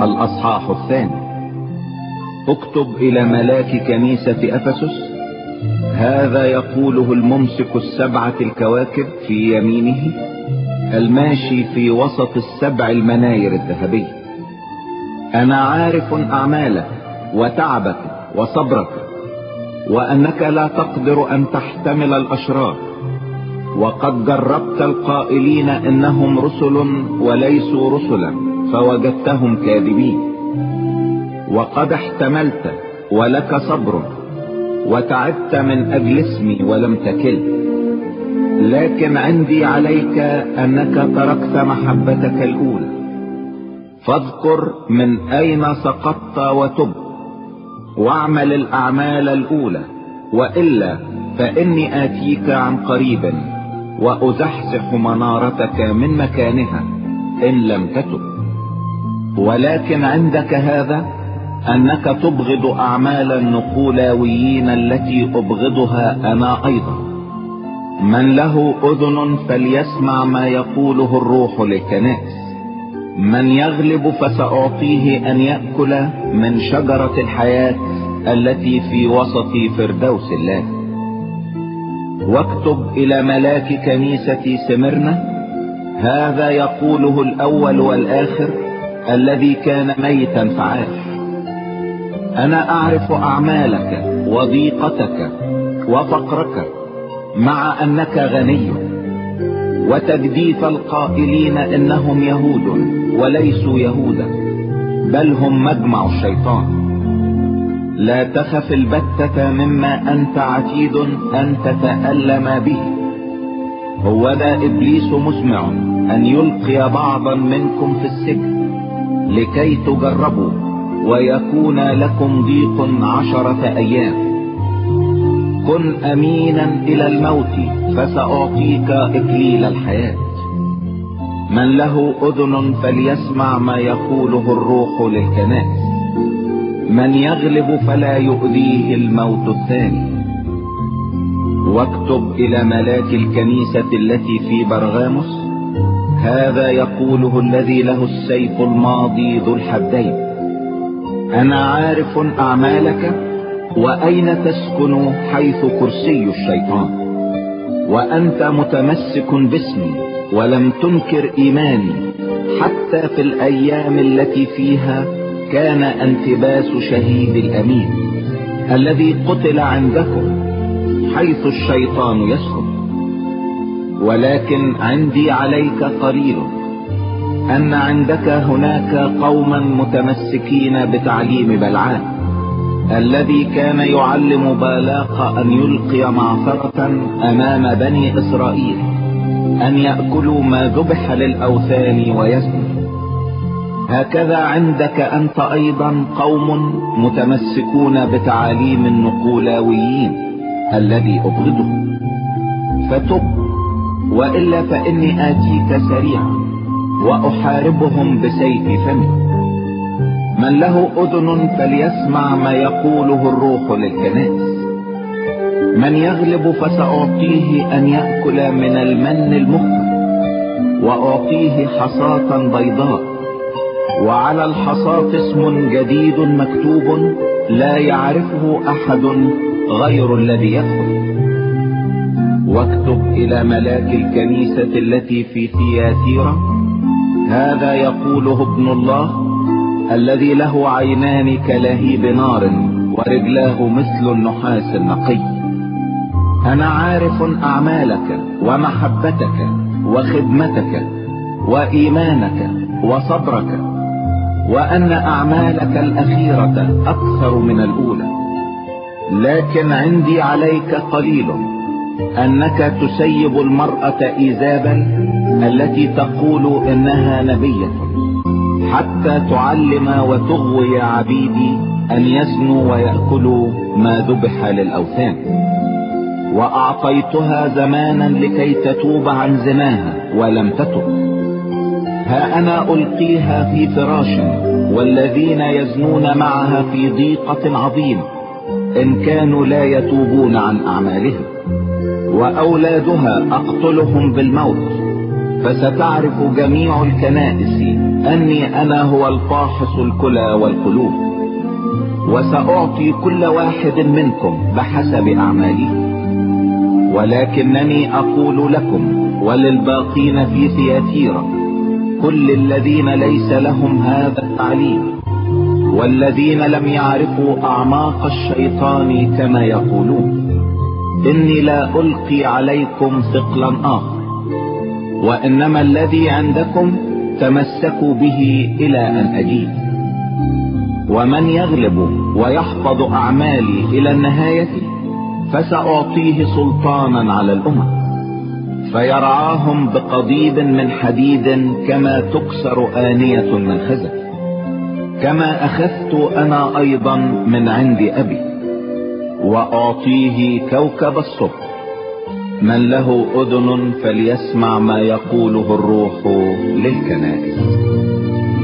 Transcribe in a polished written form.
الأصحاح 2. اكتب إلى ملاك كنيسة أفسس: هذا يقوله الممسك 7 الكواكب في يمينه، الماشي في وسط 7 المناير الذهبية: أنا عارف أعمالك وتعبك وصبرك، وأنك لا تقدر أن تحتمل الأشرار، وقد جربت القائلين إنهم رسل وليسوا رسلا فوجدتهم كاذبين، وقد احتملت ولك صبر، وتعبت من أجل اسمي ولم تكل. لكن عندي عليك أنك تركت محبتك الأولى، فاذكر من أين سقطت وتب، واعمل الأعمال الأولى، وإلا فإني آتيك عن قريب وأزحزح منارتك من مكانها إن لم تتب. ولكن عندك هذا، أنك تبغض أعمال النقولاويين التي أبغضها أنا أيضا. من له أذن فليسمع ما يقوله الروح للكنائس. من يغلب فسأعطيه أن يأكل من شجرة الحياة التي في وسط فردوس الله. واكتب إلى ملاك كنيسة سمرنا: هذا يقوله الأول والآخر الذي كان ميتا فعاش: أنا أعرف أعمالك وضيقتك وفقرك، مع أنك غني، وتجديف القائلين إنهم يهود وليسوا يهودا، بل هم مجمع الشيطان. لا تخف البتة مما أنت عتيد أن تتألم به. هو ذا إبليس مسمع أن يلقي بعضا منكم في السجن لكي تجربوا ويكون لكم ضيق 10 أيام. كن أمينا إلى الموت فسأعطيك إكليل الحياة. من له أذن فليسمع ما يقوله الروح للكنائس. من يغلب فلا يؤذيه الموت الثاني. واكتب إلى ملاك الكنيسة التي في برغاموس: هذا يقوله الذي له السيف الماضي ذو الحدين: أنا عارف أعمالك، وأين تسكن حيث كرسي الشيطان، وأنت متمسك باسمي ولم تنكر إيماني، حتى في الأيام التي فيها كان أنتباس شهيد الأمين الذي قتل عندكم حيث الشيطان يسكن. ولكن عندي عليك قليل، أن عندك هناك قوما متمسكين بتعليم بلعام الذي كان يعلم بالاق أن يلقي معصرة أمام بني إسرائيل، أن يأكلوا ما ذبح للأوثان ويزنوا. هكذا عندك أنت أيضا قوم متمسكون بتعاليم النقولاويين الذي أبغضه. فتب، وإلا فإني آتيك سريعا وأحاربهم بسيف فمي. من له أذن فليسمع ما يقوله الروح للكنائس. من يغلب فسأعطيه أن يأكل من المن المخفى، وأعطيه حصاة بيضاء، وعلى الحصاة اسم جديد مكتوب لا يعرفه أحد غير الذي يدخل. واكتب إلى ملاك الكنيسة التي في ثياتيرا: هذا يقوله ابن الله الذي له عينان كلهيب نار ورجلاه مثل النحاس النقي: أنا عارف أعمالك ومحبتك وخدمتك وإيمانك وصبرك، وأن أعمالك الأخيرة أكثر من الأولى. لكن عندي عليك قليل، أنك تسيب المرأة إيزابل التي تقول إنها نبية، حتى تعلم وتغوي عبيدي أن يزنوا ويأكلوا ما ذبح للأوثان. وأعطيتها زمانا لكي تتوب عن زناها ولم تتب. ها أنا ألقيها في فراش، والذين يزنون معها في ضيقة عظيمة إن كانوا لا يتوبون عن أعمالهم. وأولادها أقتلهم بالموت، فستعرف جميع الكنائس أني أنا هو الفاحص الكلى والقلوب، وسأعطي كل واحد منكم بحسب أعماله. ولكنني أقول لكم وللباقين في ثياتيرا، كل الذين ليس لهم هذا التعليم والذين لم يعرفوا أعماق الشيطان كما يقولون، إني لا ألقي عليكم ثقلا آخر، وإنما الذي عندكم تمسكوا به إلى أن أجيب. ومن يغلب ويحفظ أعمالي إلى النهاية فسأعطيه سلطانا على الأمم، فيرعاهم بقضيب من حديد كما تكسر آنية من خزف، كما أخذت أنا أيضا من عند أبي، وأعطيه كوكب الصبح. من له أذن فليسمع ما يقوله الروح للكنائس.